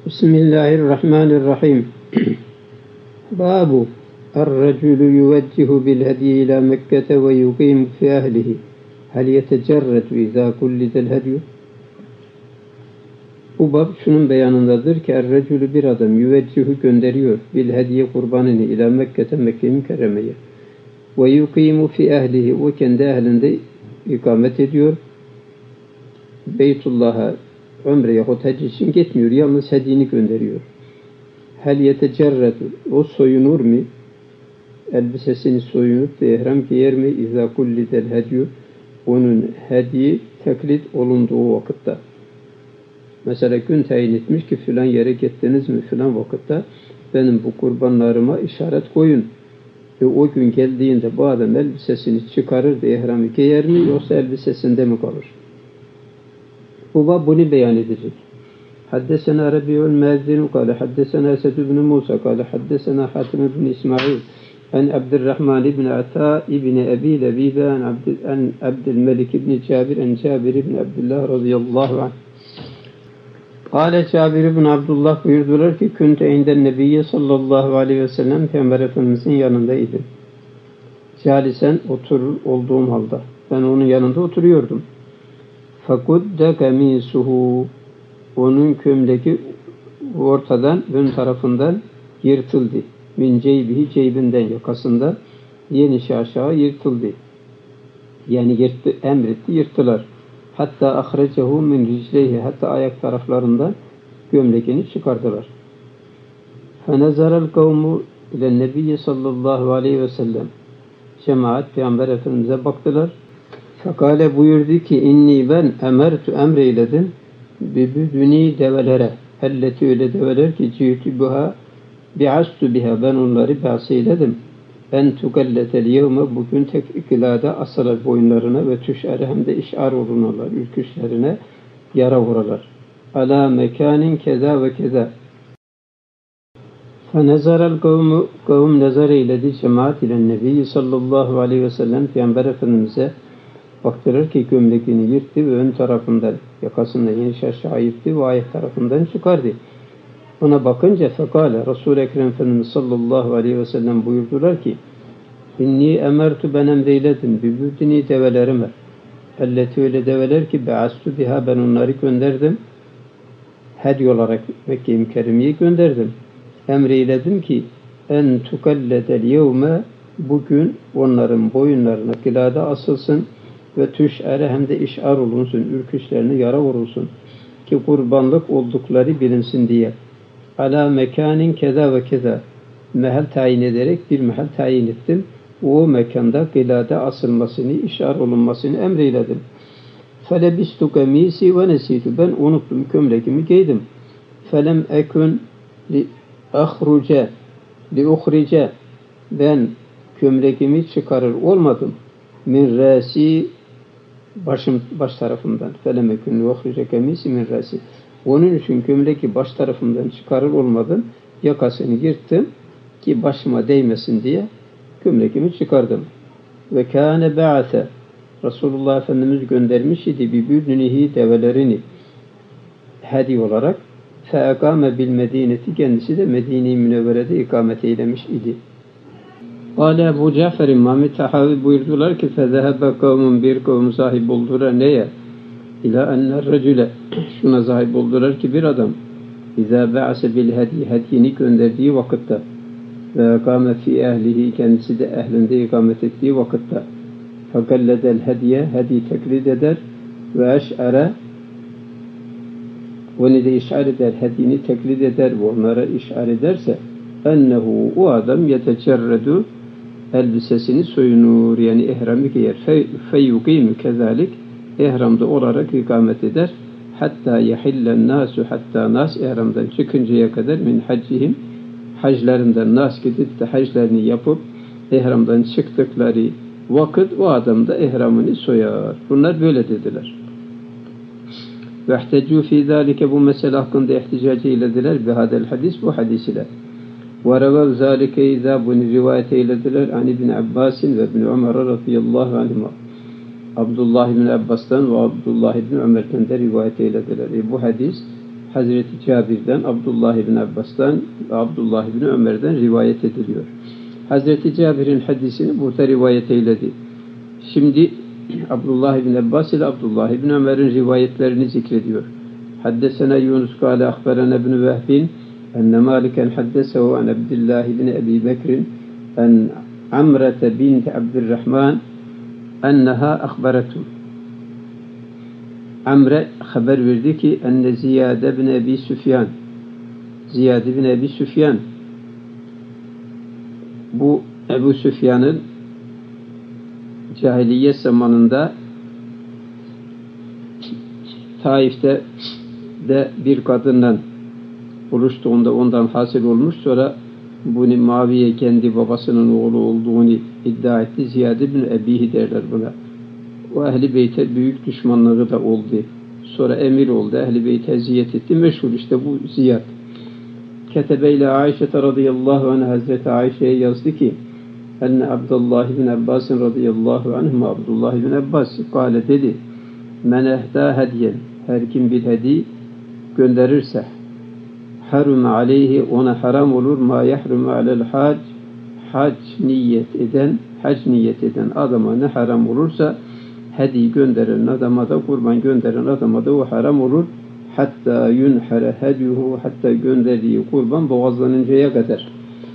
Bismillahirrahmanirrahim. Babu Er-reculu yuveccihu bil hediye ila Mekke'te ve yuqimu fi ahlihi. Hel yetecerretu izâ kullidel hedyu. Bu bab şunun beyanındadır ki Er-reculu bir adam yüveccihu gönderiyor bil hediye kurbanını ila Mekke'te Mekke-i Mükerreme'ye. Ve yuqimu fi ahlihi, o kendi ehlinde ikamet ediyor. Beytullah'a ömre yahut hac için gitmiyor. Yalnız hediyeni gönderiyor. Hel yetecerretu, o soyunur mu? Elbisesini soyunup da ihram giyer mi? İzâ kullidel hedyu, onun hediye taklit olunduğu vakitte. Mesela gün tayin etmiş ki filan yere gittiniz mi filan vakitte benim bu kurbanlarıma işaret koyun. O gün geldiğinde bu adam elbisesini çıkarır da ihramı giyer mi yoksa elbisesinde mi kalır? Bu bab bunu beyan edecek. Haddesena Rabi'ul Mezzinu kâle haddesena Esed ibn Musa kâle haddesena Hatim ibn İsmail an Abdurrahman ibn Ata ibn Ebi Lebibe an Abdülmelik ibn Cabir an Cabir ibn Abdullah radıyallahu anh. Kâle Cabir ibn Abdullah buyurdular ki kunte inden Nebiyye sallallahu aleyhi ve sellem Peygamber Efendimizin yanındaydı. Calisen oturur olduğum halde. Ben onun yanında oturuyordum. Fakudde kamisuhu, onun kömleki ortadan, ön tarafından yırtıldı. Min ceybihi, ceybinden, yakasında yenişi aşağı yırtıldı. Yani emretti, yırttılar. Hatta ahrecehu min ricleyhi, hatta ayak taraflarından gömlekini çıkardılar. Fenezaral kavmu ile Nebiyye sallallahu aleyhi ve sellem. Cemaat Peygamber Efendimiz'e baktılar. Fekale buyurdu ki inni ben emertu emreyledim bibüdüni develere, elleti öyle develer ki cihti buha bi'astu biha, ben onları ba'seyledim en tukalletel yevme, bugün tek ikilada asılar boyunlarına ve tüş'ere, hem de işar olunurlar, ülküçlerine yara vururlar. Ala mekanin keza ve keza. Fenezaral kavmu, kavim nazar eyledi cemaat ile Nebi sallallahu aleyhi ve sellem Peygamber Efendimiz'e baktırır ki gömleğini yırttı ve ön tarafından, yakasından yeniş aşağı yırttı ve ayak tarafından çıkardı. Ona bakınca fekale Resul-i Ekrem Efendimiz sallallahu aleyhi ve sellem buyurdular ki inni emertu, ben emreyledim bibüdini develerime, elleti öyle develer ki be'astu biha, ben onları gönderdim, hediye olarak Mekke-i Mükerreme'ye gönderdim. Emreyledim ki en tukalledel yevme, bugün onların boyunlarına kilada asılsın ve tüş'ere, hem de işar olunsun, ürküşlerine yara vurulsun ki kurbanlık oldukları bilinsin diye. Ala mekanin keza ve keza, mehal tayin ederek bir mehal tayin ettim. O mekanda kilada asılmasını, işar olunmasını emreyledim. Felebistu kamisi ve nesitu, ben unuttum, gömleğimi giydim. Felem ekun li uhrice, ben gömleğimi çıkarır olmadım. Min rasi, baş tarafından. Felemekün yuhrice kemisi min rasi. Onun için gömleği baş tarafından çıkarır olmadım. Yakasını yırttım ki başıma değmesin diye gömleğimi çıkardım. Ve kâne ba'ase, Resulullah Efendimiz göndermiş idi bibüdnihi, develerini hediye olarak. Feekâme bil medineti, kendisi de Medine-i Münevvere'de ikamet eylemiş idi. Kâle Ebu Cafer İmam-ı Tahavi buyurdular ki fezehebe kavmun, bir kavm sahip oldular neye? İlâ enner recüle, şuna sahip oldular ki bir adam izâ be'ase bil hediye, hediyeni gönderdiği vakitte ve ekâme fî ehlihi, kendisi de ehlinde ikamet ettiği vakitte fekalledel hediye, hediye teklid eder ve eş'ere, onu da işar eder, hediyeni teklid eder ve onlara işar ederse ennehu, o adam yetecerredu, elbisesini soyunur, yani ihramı giyer. Feyyukimu kezalik, ihramda olarak ikamet eder. Hatta yehillen nasu, hatta nas ihramdan çıkıncaya kadar min haccihim, haclarından nas gidip de haclarını yapıp ihramdan çıktıkları vakit o adam da ihramını soyar. Bunlar böyle dediler. Ve ihteccu fî zâlike, bu mesele hakkında ihticacı eylediler bihadel hadis, bu hadis ile. وَرَوَوْ ذَٰلِكَ اِذَا bunu rivayet eylediler an İbn Abbas'in ve İbn Ömer radıyallahu anhuma. Abdullah İbn Abbas'tan ve Abdullah İbn Ömer'den de rivayet eylediler. Bu hadis Hazreti Cabir'den, Abdullah ibn Abbas'tan ve Abdullah ibn Ömer'den rivayet ediliyor. Hazreti Cabir'in hadisini burada rivayet eyledi. Şimdi Abdullah ibn Abbas ile Abdullah ibn Ömer'in rivayetlerini zikrediyor. Haddesena Yunus kâle ahberena ibn Vehbin enne Maliken haddesehu an Abdullah ibn Ebi Bekrin en Amrete binti Abdurrahman enneha ahberetu. Amre haber verdi ki enne Ziyade bin Ebi Süfyan, Ziyade bin Ebi Süfyan, bu Ebu Süfyan'ın cahiliyet zamanında Taif'te de bir kadından buluştuğunda ondan hasıl olmuş. Sonra bunu Muaviye kendi babasının oğlu olduğunu iddia etti. Ziyade bin Ebihi derler buna. O Ehl-i Beyt'e büyük düşmanlığı da oldu. Sonra emir oldu. Ehl-i Beyt'e eziyet etti. Meşhur işte bu Ziyad. Ketebeyle Ayşe radıyallahu anh Hazreti Ayşe'ye yazdı ki enne Abdullah bin Abbas radıyallahu anhuma Abdullah bin Abbas kâle dedi men ehda hediyen her kim bir hediye gönderirse harum aleyhi ona haram olur ma yahrum alel hac niyet eden adama ne haram olursa hediye gönderen adama da kurban gönderen adama da o haram olur. Hatta yunhara hediyuhu hatta gönderdiği kurban boğazlanıncaya kadar.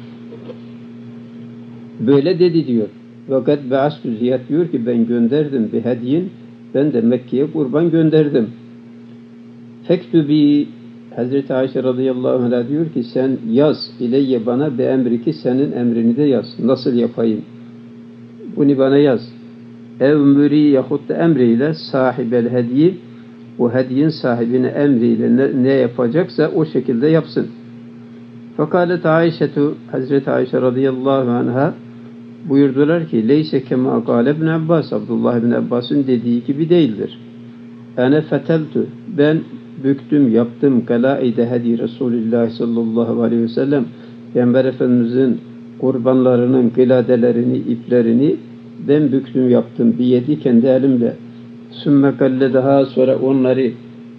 Böyle dedi diyor. Fakat Ba'astu Ziyad diyor ki ben gönderdim bir hediyin. Ben de Mekke'ye kurban gönderdim. Fektubi Hazreti Ayşe radıyallahu anh diyor ki sen yaz ileyye bana be emriki senin emrini de yaz. Nasıl yapayım? Bunu bana yaz. Ev müri yahut da emriyle sahibel hediye o hediyenin sahibine emriyle ne yapacaksa o şekilde yapsın. Fekalet Ayşetu Hazreti Ayşe radıyallahu anha buyurdular ki leyse kema kâle ibn Abbas Abdullah ibn Abbas'ın dediği gibi değildir. Ene feteltu ben büktüm yaptım kalaide hedi Resulullah sallallahu aleyhi ve sellem Peygamber Efendimizin kurbanlarının kıladelerini iplerini ben büktüm yaptım biyedi kendi elimle. Sümme kalledaha sonra onları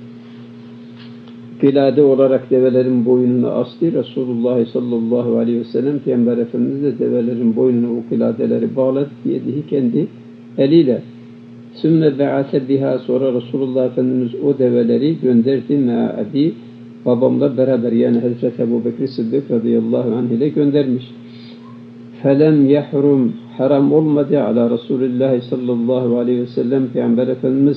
kılade olarak develerin boynuna astı. Resulullah sallallahu aleyhi ve sellem Peygamber Efendimiz de develerin boynuna o kıladeleri bağladı. Yediği kendi eliyle. Sümme be'ate biha sonra Resulullah Efendimiz o develeri gönderdi. Me'adi babamla beraber yani Hazreti Ebu Bekir Sıddık radıyallahu anh ile göndermiş. Felem yahrum haram olmadı ala Resulullah sallallahu aleyhi ve sellem Peygamber Efendimiz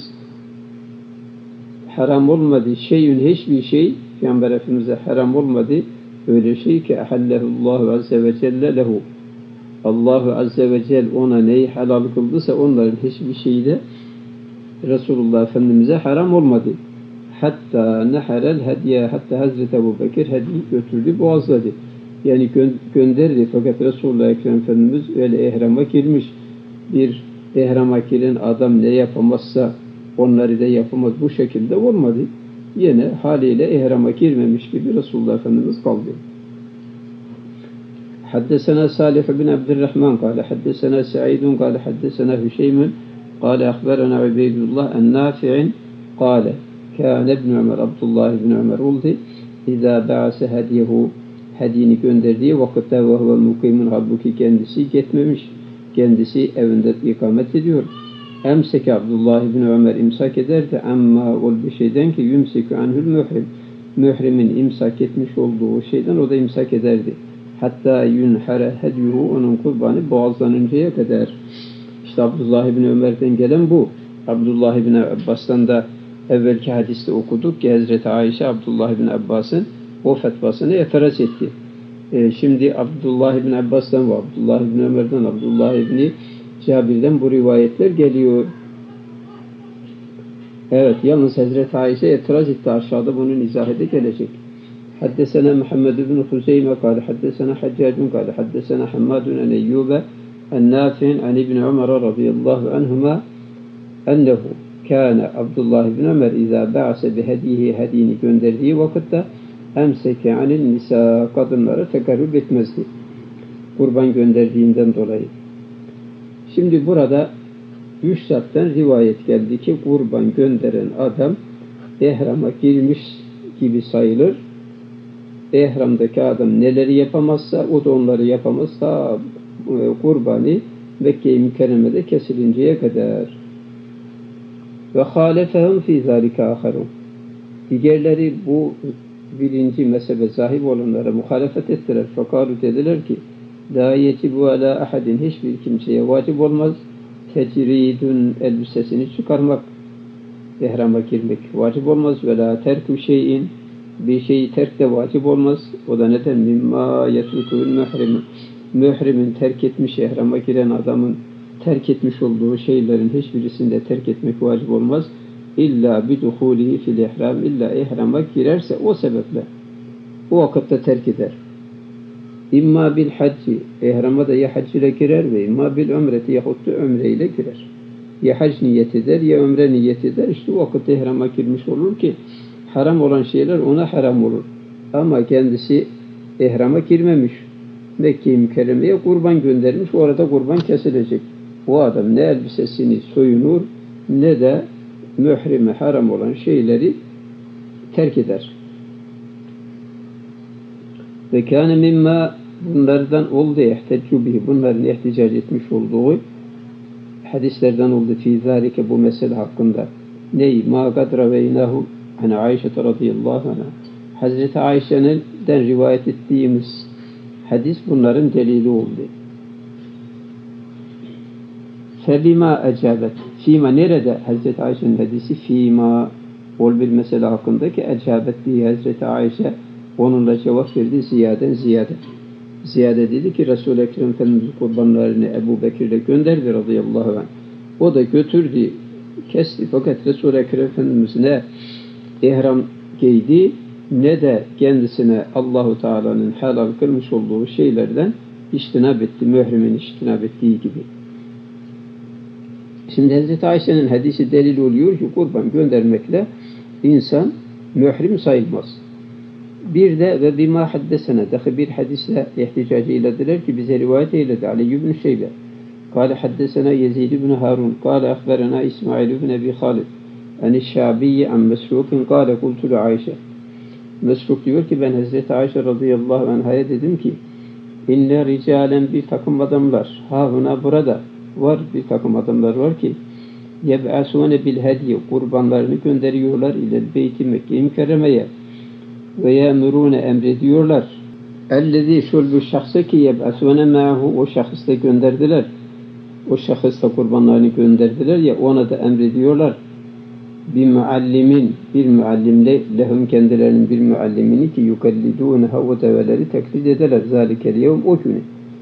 haram olmadı. Şeyün hiçbir şey Peygamber Efendimiz'e haram olmadı. Öyle şey ki ehallehullahu azze ve celle lehu. Allahu azze ve celle ona neyi helal kıldıysa onların hiçbir şeyi de Resulullah Efendimiz'e haram olmadı. Hatta neherel hediye hatta Hazreti Ebu Bekir hediye götürdü boğazladı. Yani gönderdi fakat Resulullah Ekrem Efendimiz öyle ehrama girmiş. Bir ehrama giren adam ne yapamazsa onları da yapamaz. Bu şekilde olmadı. Yine haliyle ehrama girmemiş gibi Resulullah Efendimiz kaldı. Haddesena Salih bin Abdurrahman kâle haddesena Sa'idun kâle haddesena Hüşeymun kâle ahberena Ubeydullah en-Nafi'in kâle kâne ibn Ömer Abdullah ibn Ömer oldu. İzâ ba'ase hediyehu hediyeni gönderdiği vakitte ve huve mukimin halbuki kendisi gitmemiş. Kendisi evinde ikamet ediyor. Emseke Abdullah ibn Ömer imsak ederdi ama ol bir şeyden ki yumsiku anhül mührim. Mührimin imsak etmiş olduğu şeyden o da imsak ederdi. Hatta yunhara hediyuhu onun kurbanı boğazlanıncaya kadar. İşte Abdullah ibn Ömer'den gelen bu. Abdullah ibn Abbas'tan da evvelki hadiste okuduk ki Hazreti Ayşe Abdullah ibn Abbas'ın o fetvasını etiraz etti. Şimdi Abdullah ibn Abbas'tan ve Abdullah ibn Ömer'den, Abdullah ibn Cabir'den bu rivayetler geliyor. Evet, yalnız Hazreti Ayşe etiraz etti. Aşağıda bunun izahı da gelecek. Haddesena Muhammed ibn Huzeyme kâle haddesena Haccacun kâle haddesena Hammadun en Eyyube en Nafi'in en İbn Ömer radıyallahu anhuma ennehu kâne Abdullah ibn Ömer izâ ba'ase bihedihi hediyeni gönderdiği vakitte emseke anil nisa kadınlara tekarrub etmezdi. Kurban gönderdiğinden dolayı. Şimdi burada Üstad'dan rivayet geldi ki kurban gönderen adam ehrama girmiş gibi sayılır. İhramdaki adam neleri yapamazsa o da onları yapamaz. Ta kurbanı Mekke-i Mükerreme'de kesilinceye kadar. Ve halefehum fî zâlike âherûn. Diğerleri bu birinci mezhebe sahip olanlara muhalefet ettiler. Fekalu dediler ki la yecibu ala ahadin, hiçbir kimseye vacip olmaz tecridun, elbisesini çıkarmak, ihrama girmek vacip olmaz. Ve la terku şeyin, bir şeyi terk de vacip olmaz. O da neden? Mimma yetruku'l muhrim, mührimin terk etmiş, ihrama giren adamın terk etmiş olduğu şeylerin hiçbirisinde terk etmek vacip olmaz. İlla biduhulihi fil ihram, illa ihrama girerse o sebeple o vakitte terk eder. İmma bil hacci, ihrama da ya hac ile girer ve imma bil ömreti, yahut da ömre ile girer. Ya hac niyet eder ya ömre niyet eder. İşte o vakitte ihrama girmiş olur ki haram olan şeyler ona haram olur. Ama kendisi ihrama girmemiş. Mekke-i Mükerreme'ye kurban göndermiş. Orada kurban kesilecek. O adam ne elbisesini soyunur ne de mührime haram olan şeyleri terk eder. Ve kâne mimma, bunlardan oldu ihteccu bihi, bunların ihticac etmiş olduğu hadislerden oldu fî zâlike, bu mesele hakkında. Ney? Mâ kad raveynahu hani Ayşe radıyallahu anha, Hazreti Ayşe'den rivayet ettiğimiz hadis bunların delili oldu. Febima ecabet. Fîma, nerede Hazreti Ayşe'nin hadisi? Fîma ol bir mesele hakkındaki ecabet diye Hazreti Ayşe onunla cevap verdi. Ziyade. Ziyade dedi ki Resul-i Ekrem Efendimiz kurbanlarını Ebu Bekir'le gönderdi radıyallahu anh. O da götürdü, kesti. Fakat Resul-i Ekrem Efendimiz ne ihram giydi ne de kendisine Allahu Teala'nın helal kılmış olduğu şeylerden içtinab etti. Mührimin içtinab ettiği gibi. Şimdi Hazreti Ayşe'nin hadisi delil oluyor ki kurban göndermekle insan mührim sayılmaz. Bir de ve bima haddesene, dahi bir hadisle ihticacı eylediler ki bize rivayet eyledi Ali ibn Şeybe. Kale haddesena Yezid ibn Harun. Kale akberena İsmail ibn Ebi Halid. Ani Şabi'yi an Mesruk'un. Kale kultu Ayşe. Mesruk diyor ki ben Hazreti Ayşe radıyallahu anh'a dedim ki İnne ricalen, bir takım adamlar, hâhuna burada var, bir takım adamlar var ki yeb'asûne bil hediye, kurbanlarını gönderiyorlar ile beyti Mekke-i Mükerreme'ye ve yemurûne, emrediyorlar ellezî şulbu şahsı ki yeb'asûne ma'hu, o şahısla gönderdiler, o şahısla kurbanlarını gönderdiler ya, ona da emrediyorlar bir muallimin, bir muallimle lehum, kendilerinin bir muallimini ki yukallidûneha, o develeri taklit ederler zâlikel yevm, o günü.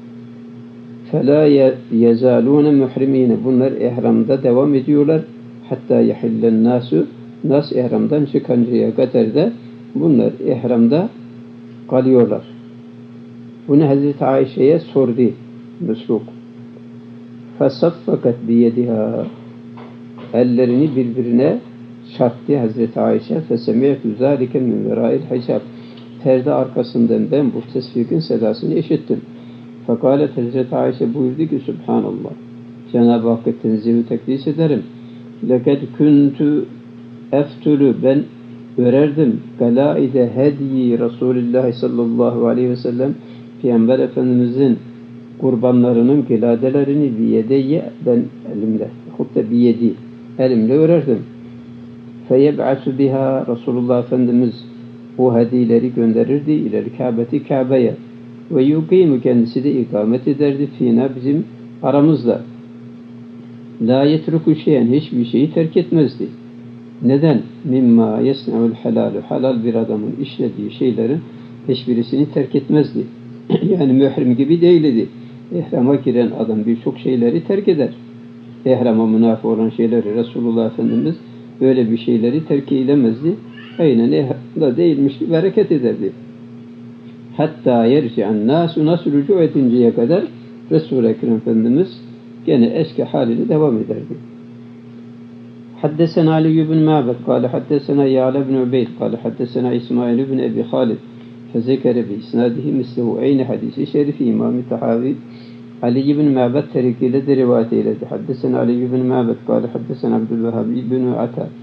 فَلَا يَزَالُونَ مُحْرِم۪ينَ, bunlar ihramda devam ediyorlar. Hatta يَحِلَّ nasu, nas ihramdan çıkıncaya kadar da bunlar ihramda kalıyorlar. Bunu Hazreti Ayşe'ye sordu Mesruk. فَصَفَّقَتْ بِيَدِهَا, ellerini birbirine çarptı Hazreti Ayşe. فَسَمِعْتُ ذَٰلِكَ مِنْ وَرَائِ الْحِجَابِ, perde arkasından ben bu tesbihin sedasını işittim. Fekalet, Hazreti Ayşe buyurdu ki Subhanallah, Cenab-ı Hakk'ı tenzihü tekdis ederim. Leked kuntu eftülü, ben örerdim galaide hediyi Resulullah sallallahu aleyhi ve sellem, Peygamber Efendimizin kurbanlarının giladelerini biyedeye, ben elimle, hatta biyedi, elimle örerdim. Feyeb'asu biha, Resulullah Efendimiz o hediyeleri gönderirdi ileri Kabe'ti, Kabe'ye. Ve yukimu, kendisi de ikamet ederdi fînâ, bizim aramızda. La yetruku şeyen, hiçbir şeyi terk etmezdi. Neden? Mimma yesne'ul helalu, halal bir adamın işlediği şeylerin hiçbirisini terk etmezdi. Yani mührim gibi değildi. İhrama giren adam birçok şeyleri terk eder. İhrama münafı olan şeyleri Resulullah Efendimiz böyle bir şeyleri terk eylemezdi. Aynen ihramda değilmiş gibi hareket ederdi. Hatta yerci'an nasu, nasıl rücu edinceye kadar Resul-i Ekrem Efendimiz gene eski haliyle devam ederdi. Haddesena Ali ibn Ma'bed kâle haddesena Ya'la ibn Ubeyd kâle haddesena İsmail ibn Ebi Halid fezekere bi isnadihi mislehu, aynı hadisi şerifi İmam-ı Tahavi Ali ibn Ma'bed terikiyle de rivayet eyledi. Haddesena Ali ibn Ma'bed kâle haddesena Abdülvehhab ibn Ata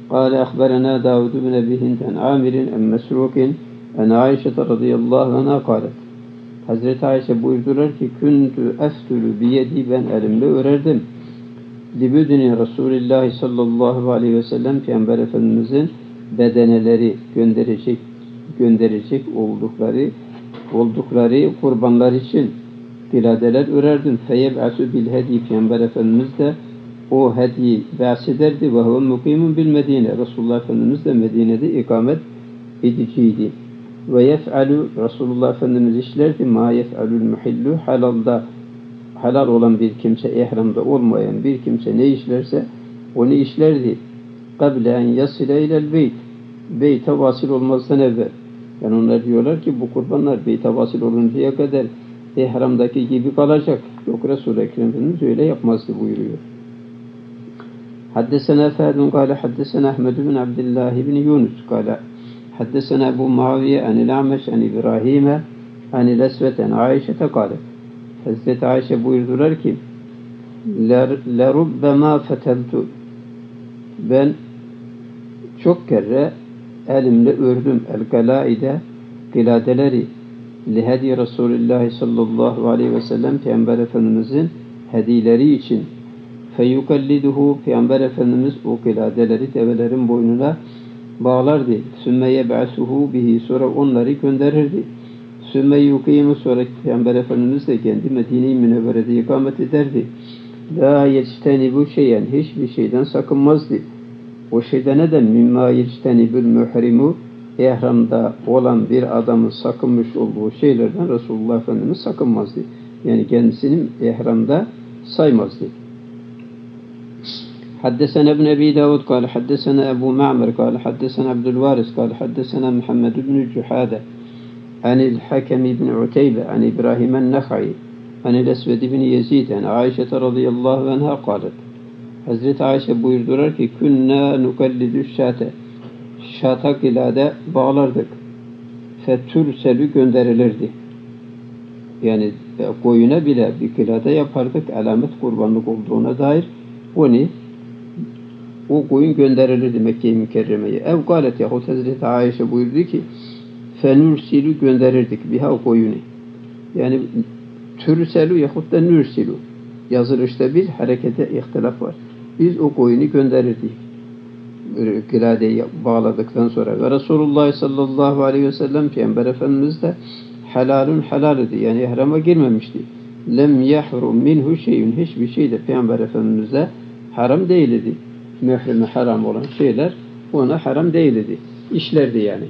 قال أخبرنا داود بن أبي هند عن عامر عن مسروق عن عائشة رضي الله عنها قالت Hazreti Ayşe buyurdular ki küntü eftülü biyedi ben elimle örerdim. Libüdüni Resulullah sallallahu aleyhi ve sellem Peygamber Efendimizin bedeneleri gönderecek oldukları kurbanlar için kiladeler örerdim. Feyeb'asu bil hedi Peygamber Efendimiz de o hediyi bahsederdi ve huve mukimun bil Medine. Resulullah Efendimiz de Medine'de ikamet ediciydi. Ve yef'alu Resulullah Efendimiz işlerdi ma yef'alul muhillu halal olan bir kimse, ihramda olmayan bir kimse ne işlerse onu işlerdi. Kable en yasile ilel beyt. Beyte vasıl olmazdan evvel. Yani onlar diyorlar ki bu kurbanlar beyte vasıl oluncaya kadar ihramdaki gibi kalacak. Yok, Resul-i Ekrem Efendimiz öyle yapmazdı buyuruyor. Haddesena Fadun kâle haddesena Ahmed bin Abdullah bin Yunus kâle haddesena Ebu Muaviye anil A'meş an İbrahim'e anil Esvet an Ayşe'te kâle. Hazreti Ayşe buyurdular ki لَرُبَّمَا فَتَلْتُ ben çok kere elimle ördüm el-galaide kiladeleri lihedi Resulullah sallallahu aleyhi ve sellem Peygamber Efendimizin hedileri için feyukalliduhu Peygamber Efendimiz o kiladeleri develerin boynuna bağlardı. Sümme yeb'asuhu bihi sonra onları gönderirdi. Sümme yukimu sonra Peygamber Efendimiz de kendi Medine-i Münevvere'de ikamet ederdi. La yectenibu şeyen hiçbir şeyden sakınmazdı. O şeyde neden mimma yectenibül muhrimu ihramda olan bir adamın sakınmış olduğu şeylerden Resulullah Efendimiz sakınmazdı. Yani kendisinin ihramda saymazdı. حدثنا ابن أبي داود قال حدثنا أبو معمر قال حدثنا عبد الوارث قال حدثنا محمد بن جحادة عن الحكم بن عتيبة عن إبراهيم النخعي عن الأسود بن يزيد عن عائشة رضي الله عنها قالت Hazreti Ayşe buyurdular ki künna nukallidü şata kilade bağlardık. Fetürselü gönderilirdi. Yani koyuna bile bir kilade yapardık. Alamet kurbanlık olduğuna dair o koyun gönderilirdi Mekke-i Mükerreme'ye. Ev galet yahut Hazreti Ayşe buyurdu ki fenürsilü gönderirdik biha o koyunu. Yani türselü yahut da nürsilü. Yazılışta bir harekete ihtilaf var. Biz o koyunu gönderirdik. Kiladeyi bağladıktan sonra. Ve Resulullah sallallahu aleyhi ve sellem Peygamber Efendimiz de halalun halal idi. Yani ihrama girmemişti. Lem yahrum minhu şeyün. Hiçbir şey de Peygamber Efendimiz'e haram değildi. Mührime haram olan şeyler ona haram değildi. İşlerdi yani.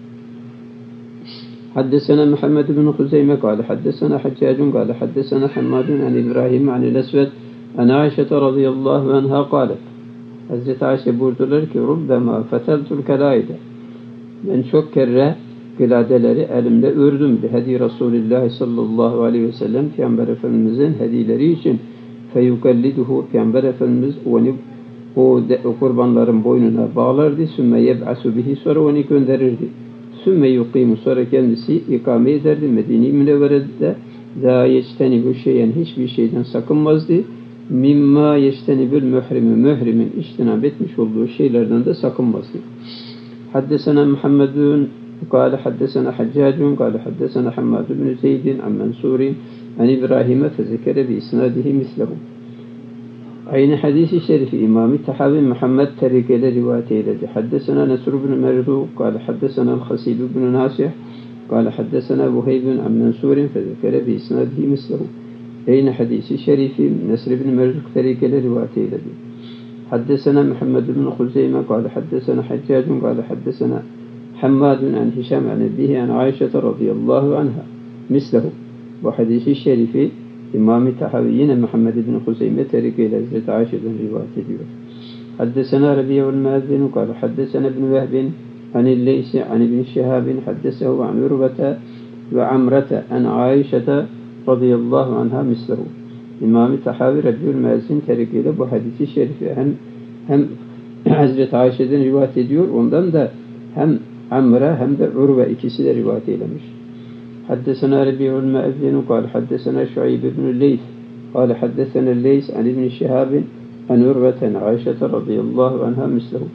Haddesena Muhammed bin Huzeyme kâle haddesena Haccacun kâle haddesena Hammadun an İbrahim an el-Esved an Ayşe radıyallahu anha kâlet. Hazreti Ayşe buyurdular ki rubbema feteltul kelaide ben çok kere kiladeleri elimde ördüm hedi Resulullah sallallahu aleyhi ve sellem Peygamber Efendimizin hedileri için feyukalliduhu Peygamber Efendimiz onu o kurbanların boynuna bağlardı. Sümme yeb'asu bihi sonra onu gönderirdi. Sümme yuqimu sonra kendisi ikame ederdi. Medine-i Münevvere'de la yectenibu şeyen hiçbir şeyden sakınmazdı. Mimma yectenibül mührimin iştinab etmiş olduğu şeylerden de sakınmazdı. Haddesena Muhammedun kâle haddesena Haccacun kâle haddesena Hammad bin Zeydin an Mensurin an İbrahim'e fezekere bi isnadihi mislehu. Aynı hadisi şerifi İmam-ı Tahavi Muhammed tarikele rivayet eyledi. Haddesena Nesr bin Merdu kâle haddesena el-Hasib bin Nasih kâle haddesena Buheybun an Mensurin fezekere bi isnadihi mislehu. Aynı hadisi şerifi Nesr bin Merdu tarikele rivayet eyledi. Haddesena Muhammed bin Huzeyme kâle haddesena Haccacun kâle haddesena Hammadun an Hişam an Ebihi an Ayşe radıyallahu anha mislehu. Bu hadisi şerifi İmam-ı Tahavi yine Muhammed bin Huzeyme tarikiyle Hazreti Ayşe'den rivayet ediyor. Haddesena Rabi'ul Muazzin kâle haddesena ibn Vehbin anil Leysi an ibn Şihabin haddesehu an Urvete ve Amrete an Ayşe'te radıyallahu anha mislehu. İmam-ı Tahavi Rabi'ul Muazzin tarikiyle bu hadisi şerifi hem Hazreti Ayşe'den rivayet ediyor, ondan da hem Amre hem de Urve ikisi de rivayet eylemiş. حدثنا ربيع المؤذن قال حدثنا شعيب بن الليث قال حدثنا الليث عن ابن شهاب عن عروة عن عائشة رضي الله عنها مثله.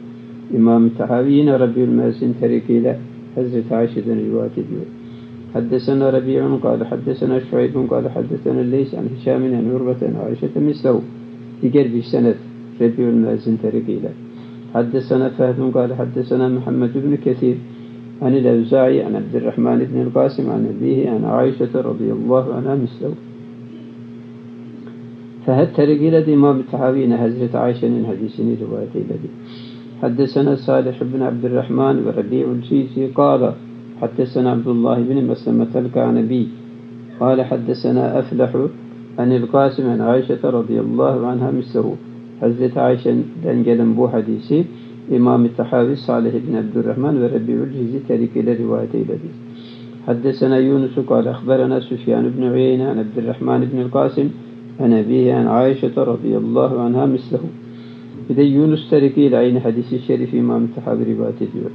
İmam-ı Tahavi yine Rabi'ül Müezzin tarikiyle Hazreti Ayşe'den rivayet ediyor. Haddesena Rabi'un kâle haddesena Şuaybun kâle haddesena Leys an Hişâmin en Urveten Ayşe'te mislehu. Diğer bir senet Rabi'ül Müezzin tarikiyle. Haddesena Fehdun kâle haddesena Muhammed ibn Kesir an el-Evza'i an Abdurrahman ibn el-Qasim an ebihi an Ayşe'te radıyallahu anha mislehu. Fehed tarikiyle de İmam-ı Tahavi yine Hazreti Ayşe'nin hadisini rivayet eyledi. حدثنا صالح بن عبد الرحمن وربيع الجيزي قال حدثنا عبد الله بن مسلمة الكعنبي قال حدثنا أفلح عن القاسم عن عائشة رضي الله عنها مثله. Hazreti Ayşe'den gelen bu hadisi İmam-ı Tahavi Salih bin Abdurrahman ve Rabi'ül Cizi tarikiyle rivayet eyledi. Haddesena Yunus قال أخبرنا سفيان بن عيينة عن عبد الرحمن بن القاسم عن أبيه عن عائشة رضي الله عنها مثله. Bir de Yunus tarikiyle aynı hadisi şerif İmam-ı Tahavi rivayet ediyor.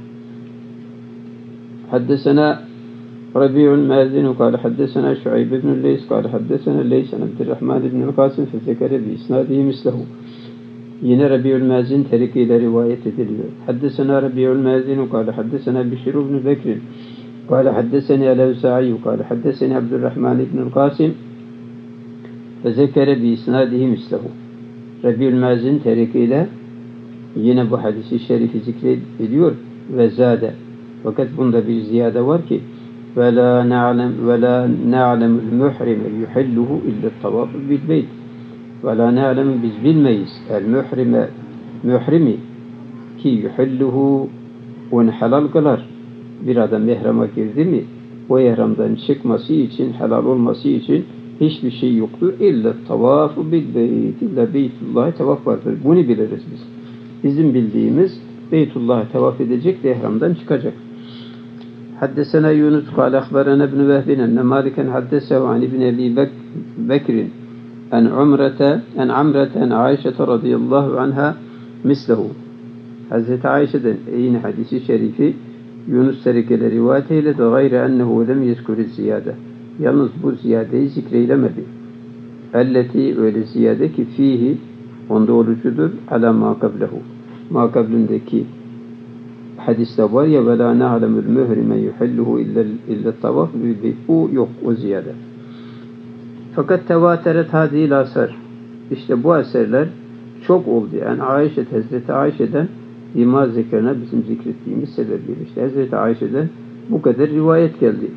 Haddesena Rabi'un Müezzin kâle haddesena Şuayb ibn Leys kâle haddesena Leys an Abdurrahman ibn Qasim fezekere bi isnadihi mislehu. Yine Rabi'ul Müezzin tarikiyle rivayet ediliyor. Haddesena Rabi'ul Müezzin kâle haddesena Bişir ibn Bekr kâle haddeseni el-Evza'i kâle haddeseni Abdurrahman ibn Qasim fezekere bi isnadihi mislehu. Rabi'ül Müezzin tarikiyle yine bu hadisi şerifi zikrediyor ve zade. Fakat bunda bir ziyade var ki ve la na'lemul muhrime yuhilluhu illa tavafu bil beyt. Ve la na'lem biz bilmeyiz el muhrimi ki yuhilluhu onu helal kılar. Bir adam ihrama girdi mi o ihramdan çıkması için, helal olması için hiçbir şey yoktur. İlla tavafu bil beyt. İlla Beytullah'a tavaf vardır. Bunu biliriz biz. Bizim bildiğimiz Beytullah'a tavaf edecek de ihramdan çıkacak. Haddesena Yunus kâle akhbarana ibn Vehbin enne Maliken haddesehu an ibn Ebi Bekrin en Amrete en Ayşete radıyallahu anha mislehu. Hazreti Ayşe'den yine hadisi şerifi Yunus tarikele rivayet eyledi. Gayrı ennehu lem yezkuri ziyade. Yalnız bu ziyadeyi zikreylemedi. Elleti öyle ziyade ki fihi onda olucudur ala ma kablehu. Ma kablindeki hadiste var ya ve la na'lemul muhrime yuhilluhu illa tavaf bu yok o ziyade. Fakat tevateret hadil asar. İşte bu eserler çok oldu. Yani Hazreti Ayşe'den ima zikrine bizim zikrettiğimiz sebebiyle. İşte Hazreti Ayşe'den bu kadar rivayet geldi.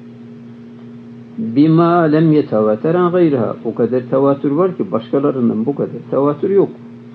Bima lem yetevateren gayriha. O kadar tevatür var ki başkalarından bu kadar tevatür yok.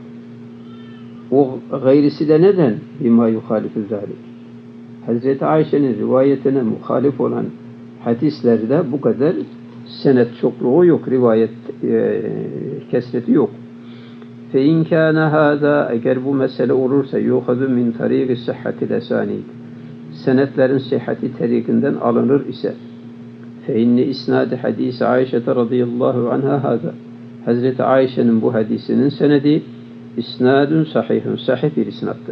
O gayrisi de neden? Bima yuhalifu zalik. Hazreti Ayşe'nin rivayetine muhalif olan hadislerde bu kadar senet çokluğu yok. Rivayet kesreti yok. Fe in kana hâzâ eğer bu mesele olursa yuhadu min tarîk-i sıhhatil esânîd. Senetlerin sıhhati tarikinden alınır ise فإن إسناد حديث عائشة رضي الله عنها هذا. Hazreti Ayşe'nin bu hadisinin senedi isnadun sahihun, sahih bir isnattır.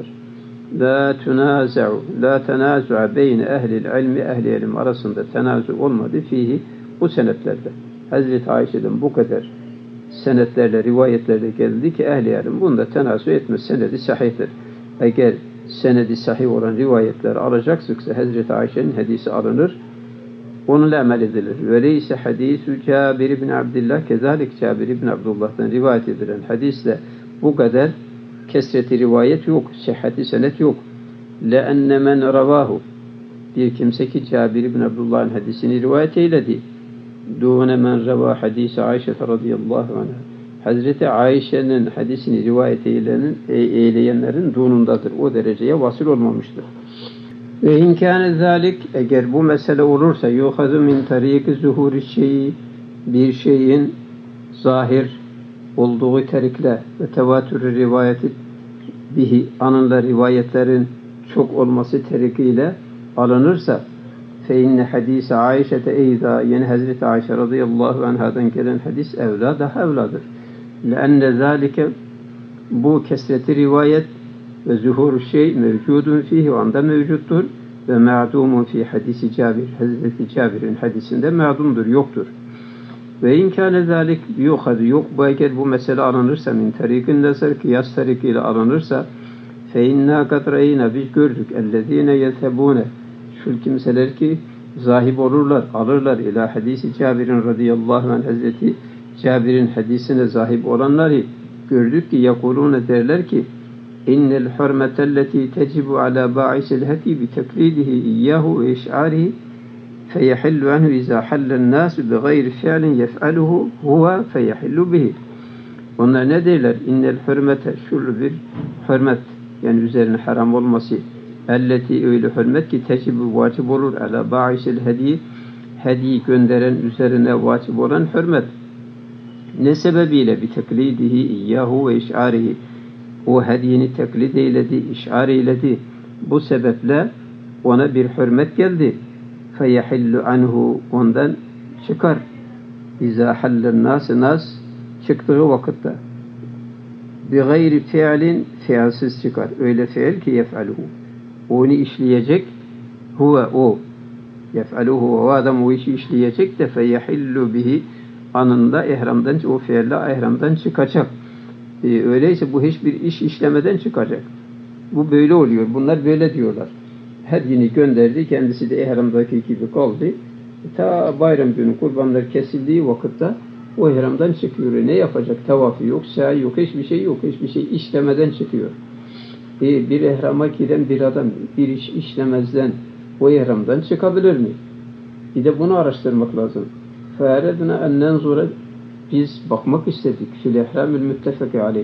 La tenazu'a beyne ehlil ilmi, ehli ilim arasında tenazu olmadı fihi bu senetlerde. Hazreti Ayşe'den bu kadar senetlerle, rivayetlerle geldi ki ehli ilim bunda tenazu etmez, senedi sahihtir. Eğer senedi sahih olan rivayetler alacaksınız, Hazreti Ayşe'nin hadisi alınır, onunla amel edilir. Veleyse hadisu Cabir ibn Abdullah kezalik Cabir ibn Abdullah'tan rivayet edilen hadisle bu kadar kesreti rivayet yok, sıhhati senet yok. Le'enne men ravahu bir kimse ki Cabir ibn Abdullah'ın hadisini rivayet eyledi. Dûne men rava hadisi Ayşe radıyallahu anha. Hazreti Ayşe'nin hadisini rivayet eyleyenlerin dunundadır. O dereceye vasıl olmamıştır. Ve inkâne zâlik eğer bu mesele olursa yuhadu min tarîk-i zuhûr-i şeyi bir şeyin zahir olduğu terikle ve tevatür rivayeti bihi anınla rivayetlerin çok olması terikiyle alınırsa fe inne hadise Ayşe'te eyda yani Hazreti Ayşe radıyallahu anhadan gelen hadis evla daha evladır. Leenne zâlike bu kesreti rivayet ve zuhur şey mevcudun fihi o anda mevcuttur ve ma'dumun fi hadisi Cabir. Hazreti Cabir'in hadisinde ma'dumdur, yoktur. Ve inkâne zâlik yok bu eğer bu mesele alınırsa min tarikin nazar kıyas tarikiyle alınırsa فَاِنَّا قَدْ رَيْنَا Biz gördük. اَلَّذ۪ينَ يَذْهَبُونَ Şu kimseler ki zahib olurlar, alırlar ila hadisi Cabir'in radıyallahu anh Hazreti Cabir'in hadisine zahib olanları gördük ki yakulune derler ki innel hurmetelleti tecibu ala ba'isil hadi bi teklidihi iyyahu ve iş'arihi feyehillu anhu izâ hallen nâsu bi gayri fi'lin yef'aluhu huve feyehillu bihi. Onlar ne derler? İnnel hürmete şurlu bir hürmet yani üzerine haram olması elleti öyle hürmet ki tecibu vacip olur ala ba'isil hadi hedi gönderen üzerine vacip olan hürmet. Ne sebebiyle? Bi teklidihi iyyahu ve iş'arihi. O hediyeni teklid eyledi, iş'ar eyledi. Bu sebeple ona bir hürmet geldi. Feyehillu anhu ondan çıkar. İzâ hallen nas çıktığı vakitte. Bi gayri fi'lin fiilsiz çıkar. Öyle fiil ki yef'aluhu. Onu işleyecek. Huve o. Yef'aluhu. O adam o işi işleyecek de feyehillu bihi anında ihramdan o fiille ihramdan çıkacak. Öyleyse bu hiçbir iş işlemeden çıkacak. Bu böyle oluyor. Bunlar böyle diyorlar. Hediyeni gönderdi. Kendisi de ihramdaki gibi kaldı. Ta bayram günü kurbanlar kesildiği vakitte o ihramdan çıkıyor. Ne yapacak? Tavafı yok, sa'i yok, hiçbir şey yok. Hiçbir şey işlemeden çıkıyor. Bir ihrama giren bir adam bir iş işlemezden o ihramdan çıkabilir mi? Bir de bunu araştırmak lazım. فَاَرَدْنَا اَنْ نَنْزُرَ Biz bakmak istedik. فِي الْاِحْرَامِ الْمُتَّفَقِ عَلَيْهِ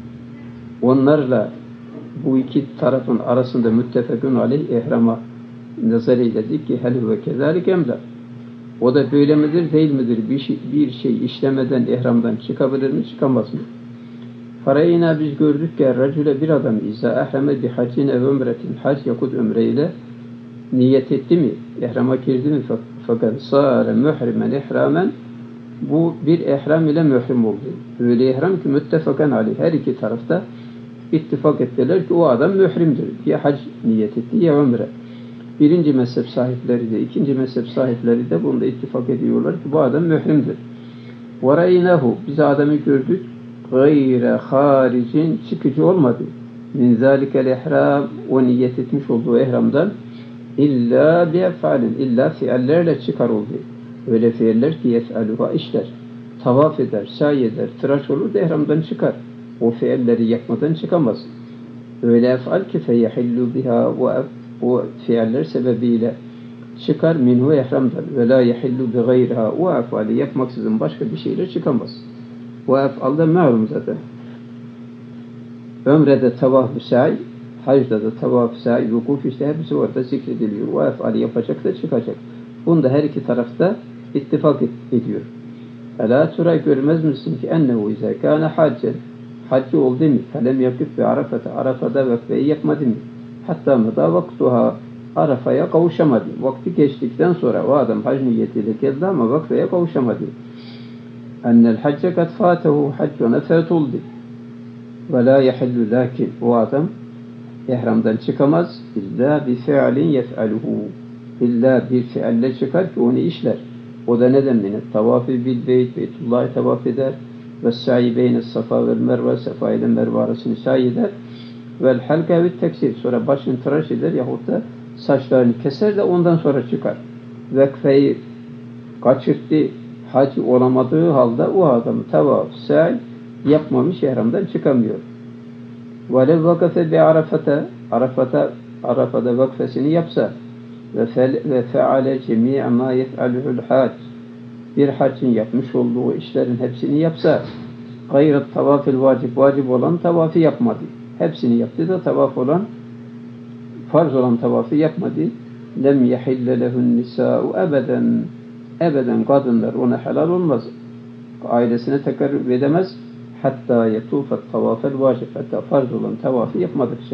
Onlarla bu iki tarafın arasında müttefekun aleyh ihrama nazar eyledik ki hel huve kezalik emla. O da böyle midir değil midir? Bir şey işlemeden ihramdan çıkabilir mi çıkamaz mı? Farayina biz gördük ki racüle bir adam izâ ehreme bi hacin ev ömretin hac yakut ömreyle niyet etti mi? İhrama girdi mi? Fakat sâre mührimen ihramen bu bir ihram ile mührim oldu. Öyle ihram ki müttefakan aleyh. Her iki tarafta ittifak ettiler ki o adam mührimdir. Ya hac niyet etti ya ömre. Birinci mezhep sahipleri de, ikinci mezhep sahipleri de bunda ittifak ediyorlar ki bu adam mührimdir. وَرَيْنَهُ Biz adamı gördük. Gayre haricin çıkıcı olmadı. Min zâlikel ihram o niyet etmiş olduğu ihramdan illa bi'ef'alin illa fiillerle çıkar oldu. Öyle fiiller ki yef'aluha işler. Tavaf eder, sa'i eder, tıraş olur da ihramdan çıkar. O fiilleri yapmadan çıkamaz. Öyle ef'al ki feyehillu biha o fiiller sebebiyle çıkar minhu ihramdan ve la yehillu bi gayriha o ef'ali yapmaksızın başka bir şeyle çıkamaz. O ef'alda ma'lum zaten. Ömrede tavaf-ı sa'i, hacda da tavaf-ı sa'i, vukuf işte hepsi orada zikrediliyor. O ef'ali yapacak da çıkacak. Bunda her iki tarafta ittifak ediyor. Ela turay görmez misin ki ennehu izâ kâne haccen haccı oldu mu? Felem yakif ve Arafa'da vakfeyi yapmadı mı? Hatta mıda vaktuha Arafa'ya kavuşamadı. Vakti geçtikten sonra o adam hac niyetiyle geldi ama vakfeye kavuşamadı. Ennel hacce kad fâtehu hac ona fât oldu. Ve la yehillu lakin o adam ihramdan çıkamaz illa bi fi'lin yef'aluhu. İlla bir fiille çıkar ki onu işler. O da neden minet? Tavafı bil beyt, Beytullah'ı tavaf eder. Ve sa'i beyne safa ve merve, safa ile merve arasını sa'i eder. Vel halka ve teksir. Sonra başını tıraş eder yahut da saçlarını keser de ondan sonra çıkar. Vekfeyi kaçırttı, hacı olamadığı halde o adam tavaf, sa'i yapmamış ihramdan çıkamıyor. Velev vakafe bi Arafa'da vakfesini yapsa ve feale cemi'a ma yef'aluhul hac bir haccın yapmış olduğu işlerin hepsini yapsa gayret tavafil vacip olan tavafı yapmadı. Hepsini yaptı da tavaf olan farz olan tavafı yapmadı. Lem yehille lehun nisa'u ebeden kadınlar ona helal olmaz. Ailesine tekerrüp edemez. Hatta yetufet tavafel vacip hatta farz olan tavafı yapmadıkça.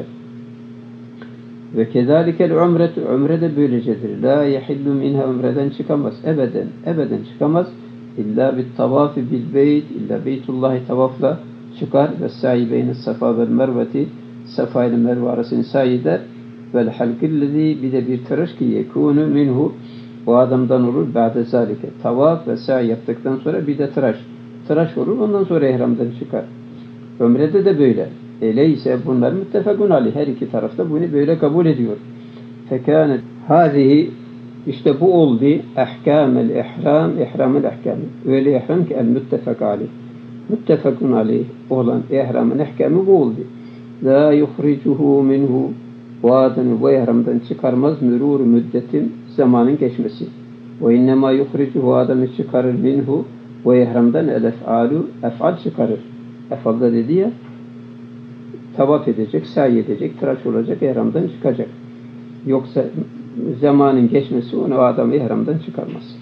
Ve kezalikel umre de böylecedir. La yehillu minha umreden çıkamaz. Ebeden çıkamaz. İlla bit tavafi bil beyt. İlla Beytullah'ı tavafla çıkar. Ve sa'i beyne safa vel merveti. Safa ile merve arasını sa'i eder. Vel halkillezi bir de bir tıraş ki yekûnü minhu o adamdan olur. Ba'de zalike. Tavaf ve sa'i yaptıktan sonra bir de tıraş olur. Ondan sonra ihramdan çıkar. Ömrede de böyle. Öyleyse bunlar müttefakun aleyh. Her iki tarafta bunu böyle kabul ediyor. Fekânet hâzihi işte bu oldu ehkâmel ihram, ihramel ehkâmi. Öyle ihram ki el müttefak aleyh. Müttefakun aleyh olan ihramın ehkâmi bu oldu. La yuhricuhu minhu bu adamı bu ihramdan çıkarmaz mürûr müddetin zamanın geçmesi. Ve innemâ yuhricuhu adamı çıkarır minhu bu ihramdan el ef'alu ef'al çıkarır. Ef'alda dedi ya tavaf edecek, sa'i edecek, tıraş olacak, ihramdan çıkacak. Yoksa zamanın geçmesi onu adamı ihramdan çıkarmaz.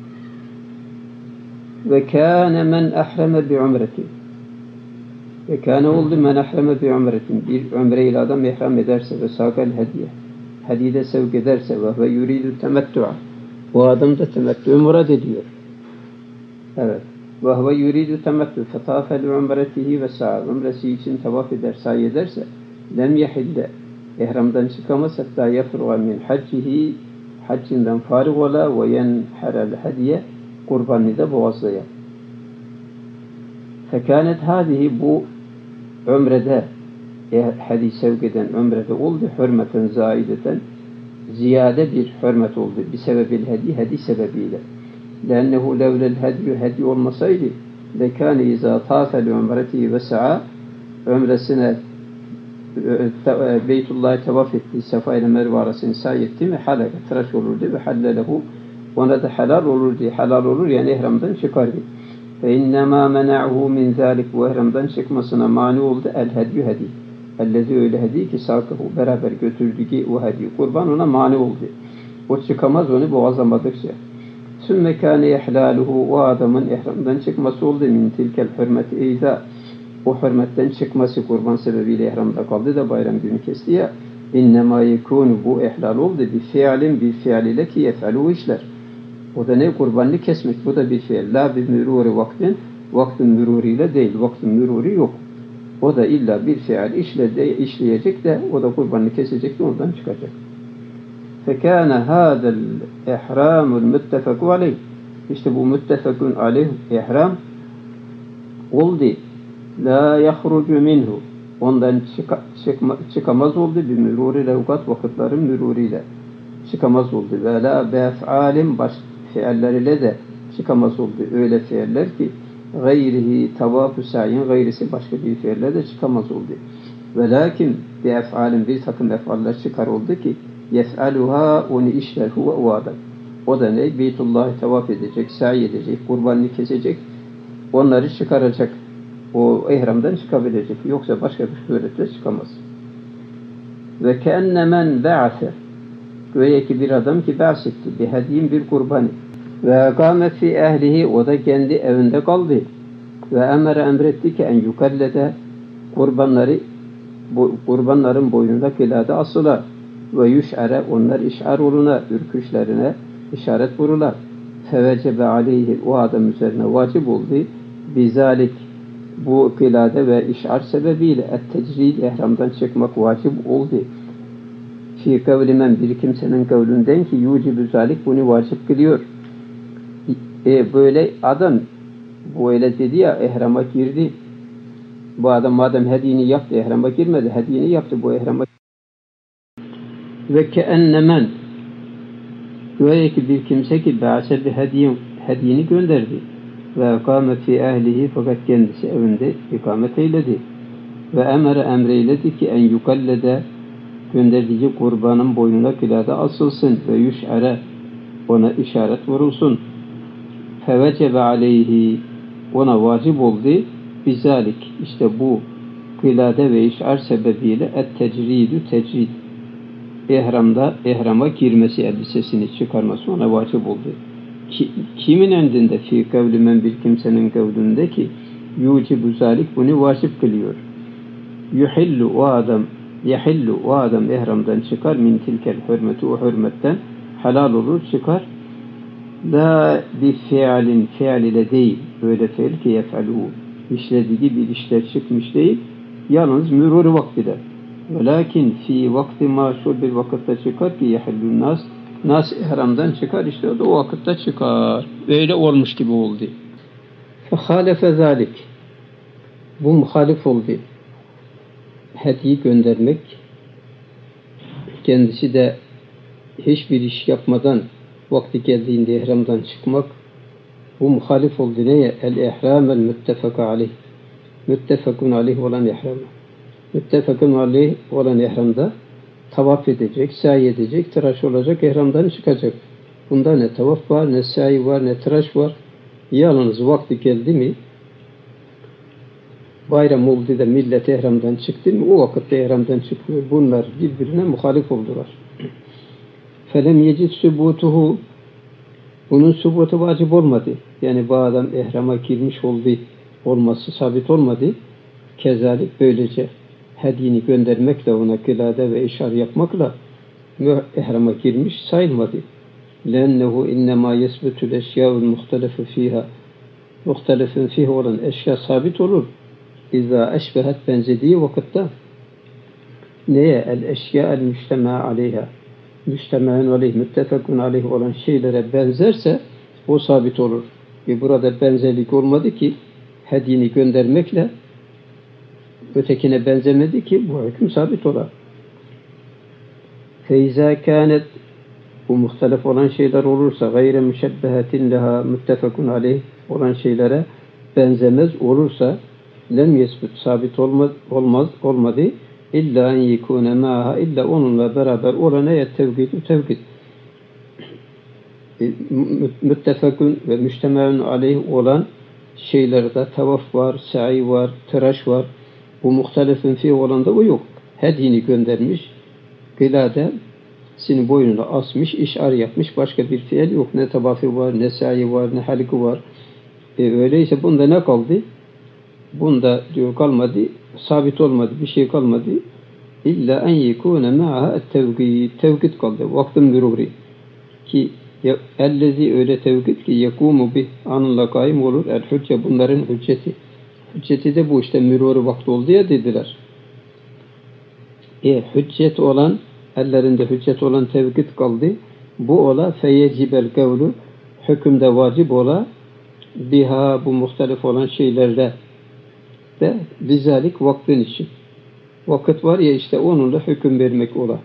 Ve kâne men ahreme bi umretin. Ve kâne oldu men ahreme bi umretin. Bir umre ile adam ihram ederse ve sâkal hediye. Hediye sevk ederse ve yuridü temettu'a. Bu adam da temettü'ü murad ediyor. Evet. Ve huve yuridü temettü fetâfe li umretihi ve sa'a. Umresi için tavaf eder, sa'i ederse lem yehille. İhramdan çıkamaz hatta yefruğa min haccihi. Haccinden farık ola ve yenherel hediye. Kurbanını da boğazlaya. Fekânet hâzihi bu ömrede hadis sevk eden ömrede oldu. Hürmeten zaideten ziyade bir hürmet oldu. Bir sebebil hedi sebebiyle. Lennehu levlel hedi olmasaydı lekâne izâ tâfel ömretihi ve sa'a ömresine Beytullah'ı tavaf etti. Safa ile Merve arasını sa'i etti mi halaka tıraş olurdu ve hallelehu ona da helal olurdu. Helal olur yani ihramdan çıkardı. Fe innemâ mena'hu min zâlik bu ihramdan çıkmasına mani oldu el hedyu hedi. Ellezî öyle hedi ki sâkıhu beraber götürdü ki o hedi kurban ona mani oldu. O çıkamaz onu boğazlamadıkça. Sümme kâne ihlâluhu o adamın ihramdan çıkması oldu min tilkel hürmeti eyza. O hürmetten çıkması kurban sebebiyle ihramda kaldı da bayram günü kesti ya. İnnemâ yekûnu bu ihlal oldu bir fiil ile ki yef'alû işler. O da ne? Kurbanını kesmek. Bu da bir fiil. La bir mürûri vaktin. Vaktin mürûriyle değil. Vaktin mürûri yok. O da illa bir fiil işleyecek de o da kurbanını kesecek de ondan çıkacak. Fekâne hâzel ihramul müttefekû aleyh. İşte bu müttefekûn aleyh ihram oldu. La yahrucu minhu. Ondan çıkamaz oldu bir mürûri levkat vakitlerin mürûriyle. Çıkamaz oldu. Ve la bef'alim baş fiilleriyle de çıkamaz oldu. Öyle fiiller ki gayrihi tavaf-ı sa'yin gayrisi başka bir fiiller de çıkamaz oldu. Ve lakin bef'alim bir takım ef'aller çıkar oldu ki yef'aluha onu işler huve o adam. O da ne? Beytullah'ı tavaf edecek, sa'i edecek, kurbanını kesecek. Onları çıkaracak. O ihramdan çıkabilecek. Yoksa başka bir suretle çıkamaz. Ve keenne men ba'ase göğe ki bir adam ki bahsetti. Bir hediyin bir kurbanı. Ve kâmet fi ehlihi o da kendi evinde kaldı. Ve emretti ki en yukallede kurbanların boynunda kilade asılar. Ve yuş'are onlar iş'ar oluna, ürküşlerine işaret vururlar. Fevecebe aleyhi o adam üzerine vacip oldu. Bizalik bu kilade ve iş'ar sebebiyle et-tecrid ihramdan çıkmak vacip oldu. Fi kavlimen bir kimsenin kavlünden ki yucibü zalik bunu vacip kılıyor. Böyle adam bu öyle dedi ya ihrama girdi. Bu adam madem hediyeni yaptı ihrama girmedi. Hediyeni yaptı bu ihrama. Ve keennemen böyle ki bir kimse ki ba'se bir hediyeni gönderdi. Ve ikame fi ehlihi fakat kendisi evinde ikamet eyledi. Ve emreyledi ki en yukallede gönderdiği kurbanın boynuna kilada asılsın ve yuş'are ona işaret vurulsun. Fevecebe aleyhi ona vacip oldu. Bizalik işte bu kilade ve iş'ar sebebiyle tecrid ihrama girmesi elbisesini çıkarması ona vacip oldu. Kimin önünde fi kavlimen bir kimsenin kavlinde ki yucibu zalik bunu vacip kılıyor. Yuhillu o adam ihramdan çıkar min tilkel hürmeti o hürmetten halal olur çıkar. La bi fiil ile değil öyle fiil ki yef'aluhu işlediği bir işler çıkmış değil yalnız mürûr vaktide. Velakin fi vakti maşhur bir vakitte çıkar ki yehillun nas ihramdan çıkar işte o da o vakitte çıkar. Öyle olmuş gibi oldu. Fehalefe zalik bu muhalif oldu. hediye göndermek, kendisi de hiçbir iş yapmadan vakti geldiğinde ihramdan çıkmak, bu muhalif oldu neye? El-ihram el-müttefaka aleyh. Müttefakun aleyh olan ihram. Müttefakun aleyh olan ihramda tavaf edecek, sa'i edecek, tıraş olacak, ihramdan çıkacak. Bunda ne tavaf var, ne sa'i var, ne tıraş var. Yalnız vakti geldi mi, bayram oldu da millet ihramdan çıktı mı, o vakitte ihramdan çıkıyor. Bunlar birbirine muhalif oldular. Felem yecid sübutuhu, bunun sübutu vacip olmadı. Yani bu adam ihrama girmiş olması sabit olmadı. Kezalik böylece hediyeni göndermekle, ona kılade ve işar yapmakla ihrama girmiş sayılmadı. لَاَنَّهُ اِنَّمَا يَسْبُتُ الْاَشْيَاءُ الْمُخْتَلَفُ ف۪يهَا, muhtelefin fih olan eşya sabit olur. İzâ eşbehet, benzediği vakitte neye? El-eşya el-müştemâ aleyha, müştemâın aleyh, müttefekun aleyh olan şeylere benzerse o sabit olur. Burada benzerlik olmadı ki hediyeni göndermekle ötekine benzemedi ki bu hüküm sabit olar. Feyza kânet, bu muhtelef olan şeyler olursa, gayre müşebbehetin leha, müttefekun aleyh olan şeylere benzemez olursa, lem yesbut, sabit olmadı. İlla en yekûne mâha, illa onunla beraber olana tevkid. Müttefekun ve müşteme'un aleyh olan şeylerde tavaf var, sa'i var, tıraş var. Bu muhtelefin fih olan da o yok. Hediyeni göndermiş, gılade senin boynuna asmış, işar yapmış, başka bir fiil yok. Ne tavafı var, ne sa'i var, ne halkı var. Öyleyse bunda ne kaldı? Bunda diyor kalmadı, sabit olmadı, bir şey kalmadı. İlla en yekûne ma'ha tevkid kaldı. Vaktin müruri. Ki ellezi, öyle tevkid ki yekûmu bih, anınla kaim olur. El hücce, bunların hücceti. Hücceti de bu işte müruri vakti oldu ya dediler. Hüccet olan, ellerinde hüccet olan tevkid kaldı. Bu ola feyecibel kavlu, hükümde vacip ola biha, bu muhtelif olan şeylerde de bizalik vaktin için. Vakit var ya işte, onunla hüküm vermek ola.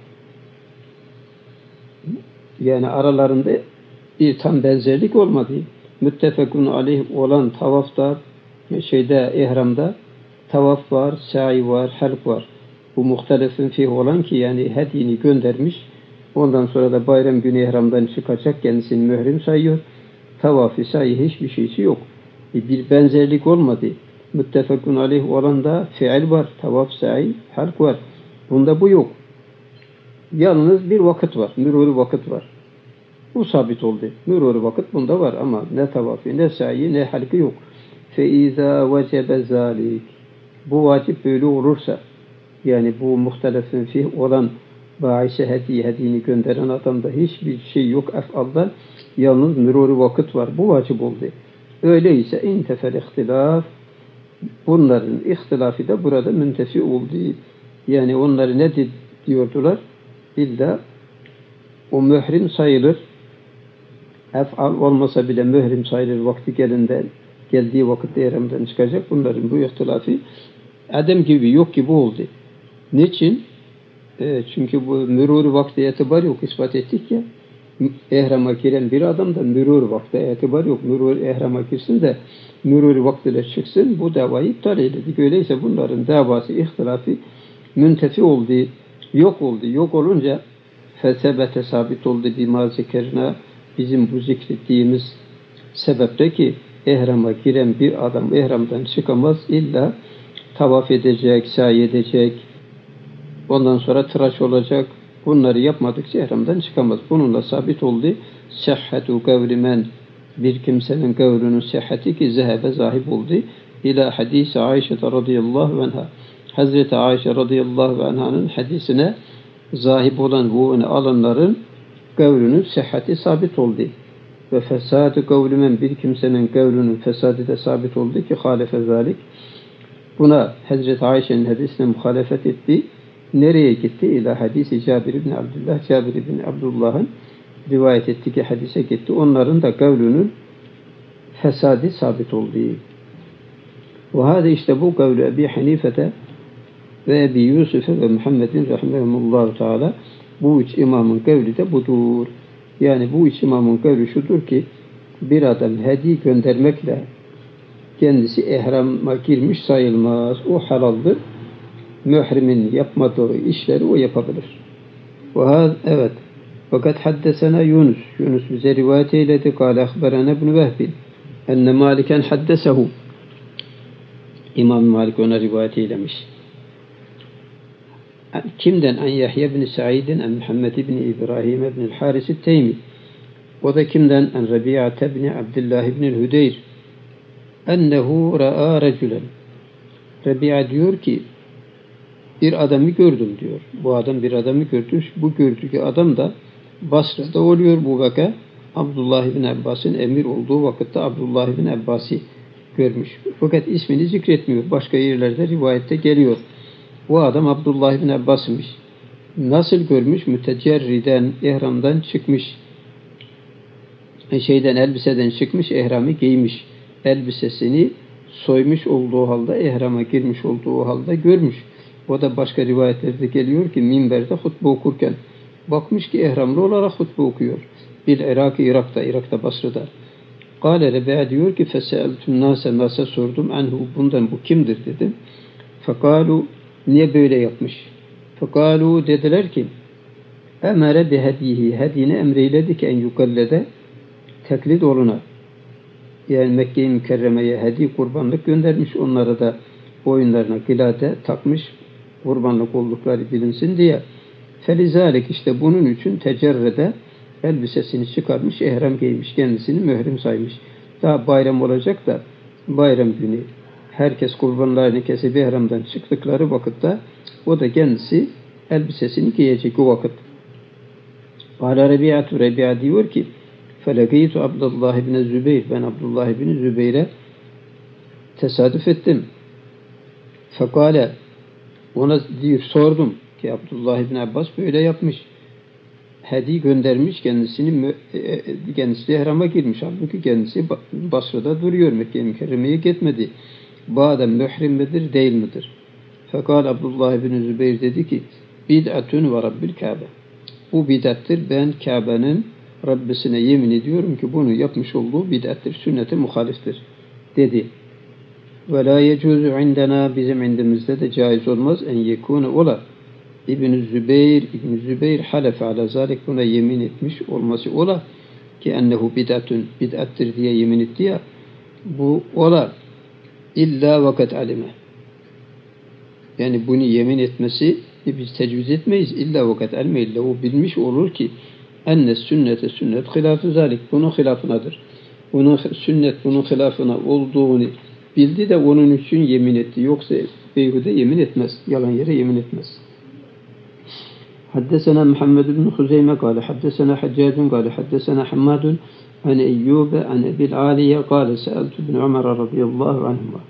Yani aralarında bir tam benzerlik olmadı. Müttefekun aleyh olan tavafta, ihramda tavaf var, sa'i var, halk var. Bu muhtelefin fih olan ki yani hediyeni göndermiş. Ondan sonra da bayram günü ihramdan çıkacak, kendisini mührim sayıyor. Tavafı, sa'i hiçbir şeysi yok. Bir benzerlik olmadı. Müttefekun aleyh olan da fiil var, tavaf, sa'i, halk var. Bunda bu yok. Yalnız bir vakit var, müruri vakit var. Bu sabit oldu. Müruri vakit bunda var ama ne tavafı, ne sa'i, ne halkı yok. فَاِذَا وَجَبَ ذَٰلِكِ, bu vacip böyle olursa, yani bu muhtelefin fih olan bahise hediyeni gönderen adamda hiçbir şey yok ef'alda, yalnız müruri vakit var. Bu vacip oldu. Öyleyse intefel ihtilaf, bunların ihtilafı da burada müntefi oldu. Yani onları ne diyordular? İlla o mührim sayılır. Ef'al olmasa bile mührim sayılır vakti geldiği vakitte ihramdan çıkacak. Bunların bu ihtilafı adem gibi, yok gibi oldu. Niçin? Çünkü bu müruri vakti itibar yok. İspat ettik ya. Ihrama giren bir adamda müruri vakti itibar yok. Müruri ihrama girsin de müruri vaktiyle çıksın. Bu davayı iptal edildik. Öyleyse bunların davası, ihtilafı müntefi oldu. Yok oldu. Yok olunca fesebete sabit oldu bima zikrina, bizim bu zikrettiğimiz sebeple ki ihrama giren bir adam ihramdan çıkamaz, illa tavaf edecek, sa'i edecek, ondan sonra tıraş olacak. Bunları yapmadıkça ihramdan çıkamaz. Bununla sabit oldu. Sehhatu kavlimen, bir kimsenin kavlünün sehhati ki zehebe zahib oldu. İlâ hadisi Ayşe radıyallahu anha. Hazreti Ayşe radıyallahu anh'ın hadisine zahib olan bu alanların kavlünün sehhati sabit oldu. Ve fesadu kavlimen, bir kimsenin kavlünün fesadı da sabit oldu ki halefe zalik. Buna Hazreti Ayşe'nin hadisine muhalefet etti. Nereye gitti? İlâ hadisi Cabir ibn Abdullah. Cabir ibn Abdullah'ın rivayet ettiği ki hadise gitti. Onların da kavlünün fesadı sabit oldu. Ve hâde, işte bu kavlu Ebi Hanife'de ve Ebi Yusuf ve Muhammedin rahimehumullahu teala. Bu üç imamın kavli de budur. Yani bu üç imamın kavli şudur ki bir adam hediye göndermekle kendisi ihrama girmiş sayılmaz. O halaldır. Mührimin yapmadığı işleri o yapabilir. Evet. Fakat haddesena Yunus. Yunus bize rivayet eyledi. Kâle ahberana ibn Vehbi. Enne Maliken haddesehu. İmam Malik ona rivayet eylemiş. Kimden? En Yahya bin Sa'id'in, en Muhammed bin İbrahim bin Haris Teymi. O da kimden? En Rabi'ate bin Abdullah bin Hudeyr. Ennehu ra'a raculen. Rabi'a diyor ki bir adamı gördüm diyor. Bu adam bir adamı gördü. Bu gördüğü adam da Basra'da oluyor bu vaka. Abdullah bin Abbas'ın emir olduğu vakitte Abdullah bin Abbas'ı görmüş. Fakat ismini zikretmiyor. Başka yerlerde rivayette geliyor. Bu adam Abdullah bin Abbas'mış. Nasıl görmüş? Mütecerriden, ihramdan çıkmış. Elbiseden çıkmış, ihramı giymiş. Elbisesini soymuş olduğu halde, ihrama girmiş olduğu halde görmüş. O da başka rivayetlerde geliyor ki minberde hutbe okurken bakmış ki ihramlı olarak hutbe okuyor. Bil Irak'ta Basra'da. Kâle Rebi'a diyor ki feseeltun nâse sordum anhu bundan bu kimdir dedim. Fekâlu niye böyle yapmış? Fekâlu dediler ki emere bihedihi hediyine emreyledi ki en yukallede teklid oluna. Yani Mekke-i Mükerreme'ye hediye kurbanlık göndermiş. Onlara da boyunlarına gilade takmış. Kurbanlık oldukları bilinsin diye. Felizalik işte bunun için tecerrede elbisesini çıkarmış, ihram giymiş, kendisini mührim saymış. Daha bayram olacak da bayram günü herkes kurbanlarını kesip ihramdan çıktıkları vakitte o da kendisi elbisesini giyecek o vakit. Âlâ Rebi'a diyor ki Felekîtu Abdullah ibn Zübeyir. Ben Abdullah ibn Zübeyir'e tesadüf ettim. Fekâle ona diyor sordum ki Abdullah ibn Abbas böyle yapmış. Hediye göndermiş kendisi ihrama girmiş. Halbuki kendisi Basra'da duruyor. Mekke-i Mükerreme'ye gitmedi. Bu adam mührim midir değil midir? Fakat Abdullah ibn Zübeyir dedi ki bid'atun ve rabbil Kabe. Bu bid'attir. Ben Kabe'nin Rabbisine yemin ediyorum ki bunu yapmış olduğu bid'attir. Sünnete muhaliftir dedi. Ve la yecuzu indena bizim indimizde de caiz olmaz en yekune ola. İbn Zübeyir halefe ala zalik buna yemin etmiş olması ola ki ennehu bid'attir diye yemin etti ya bu ola illa vakat alime. Yani bunu yemin etmesi biz tecviz etmeyiz illa vakat alime illa o bilmiş olur ki enne sünnet hilafı zalik bunun hilafınadır. Sünnet bunun hilafına olduğunu bildi de onun için yemin etti. Yoksa beyhude yemin etmez. Yalan yere yemin etmez. Haddesena Muhammed bin Huzeyme kâle haddesena Haccacun kâle haddesena Hammadun an Eyyube an Ebil Aliye kâle seeltu bin Ömer radıyallahu anhuma.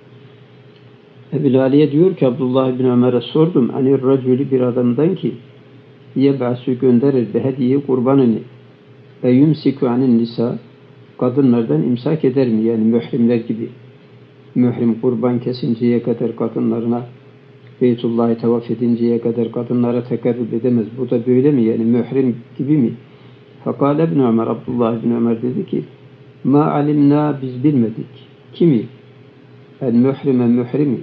Ebil Aliye diyor ki Abdullah bin Ömer'e sordum anir racülü bir adamdan ki yeb'asü gönderir be hediye kurbanını ve yumsiku anin nisa kadınlardan imsak eder mi? Yani mührimler gibi. Mührim kurban kesinceye kadar kadınlarına Beytullah'ı tavaf edinceye kadar kadınlara tekerrüp edemez. Bu da böyle mi? Yani mührim gibi mi? Fakale ibn Ömer, Abdullah ibn Ömer dedi ki ma alimna biz bilmedik. Kimi? El mührimi.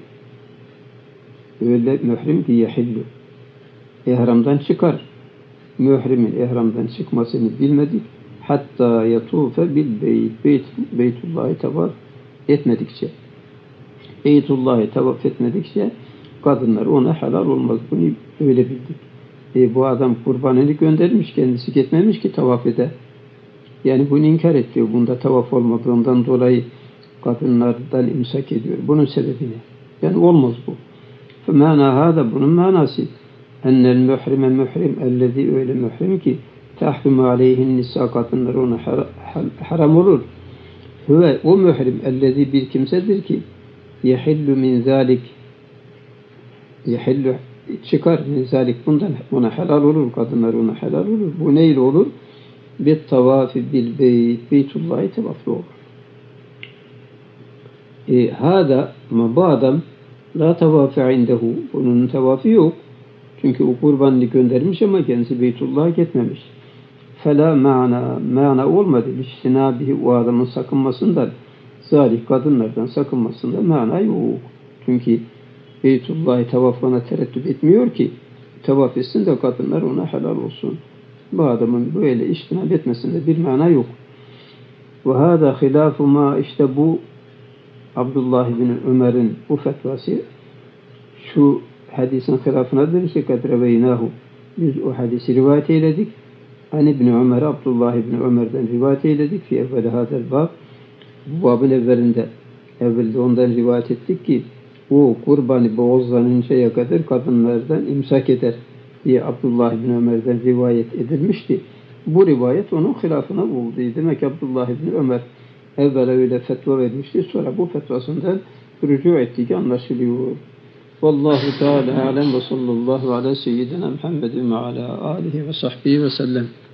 Öyle mührim ki yehillu. İhramdan çıkar. Mührimin ihramdan çıkmasını bilmedik. Hatta yatufe bil Beytullah'ı tavaf etmedikçe. Beytullah'ı tavaf etmedikçe kadınlar ona helal olmaz. Bunu öyle bildik. Bu adam kurbanını göndermiş. Kendisi gitmemiş ki tavaf eder. Yani bunu inkar ediyor. Bunda tavaf olmadığından dolayı kadınlardan imsak ediyor. Bunun sebebi ne? Yani olmaz bu. Femâna hâda bunun manası. Ennel mührim ellezî öyle mührim ki tahrimu aleyhin nisa kadınlar ona haram olur. Ve o mührim ellezî bir kimsedir ki yehillu min zâlik yehillu çıkar min zâlik bundan ona helal olur. Kadınlar ona helal olur. Bu neyle olur? Bit tavafi bil Beytullah'ı tavaflı olur. Hâda ama bu adam La tavafe indehu. Bunun tavafı yok. Çünkü o kurbanını göndermiş ama kendisi Beytullah'a gitmemiş. Fela mana olmadı. İştinabihi, o adamın sakınmasından, zalih kadınlardan sakınmasında mana yok. Çünkü Beytullah'ı tavafına tereddüt etmiyor ki tavaf etsin de kadınlar ona helal olsun. Bu adamın böyle iştinab etmesinde bir mana yok. Ve hâdâ hilâfu mâ, işte bu Abdullah bin Ömer'in bu fetvası şu hadisin hilafınadır ki kadreveynâhu. Biz o hadisi rivayet eyledik. Hani İbn Ömer, Abdullah bin Ömer'den rivayet eyledik ki evveli hadel bab. Bu babın evvelde ondan rivayet ettik ki o kurbanı boğazlanıncaya kadar kadınlardan imsak eder diye Abdullah bin Ömer'den rivayet edilmişti. Bu rivayet onun hilafına oldu. Demek ki Abdullah bin Ömer evvel öyle fetva vermişti. Sonra bu fetvasından rücu ettiği anlaşılıyor. Vallahu Teala alem ve sallallahu ala seyyidina Muhammedin ve ala alihi ve sahbihi ve sellem.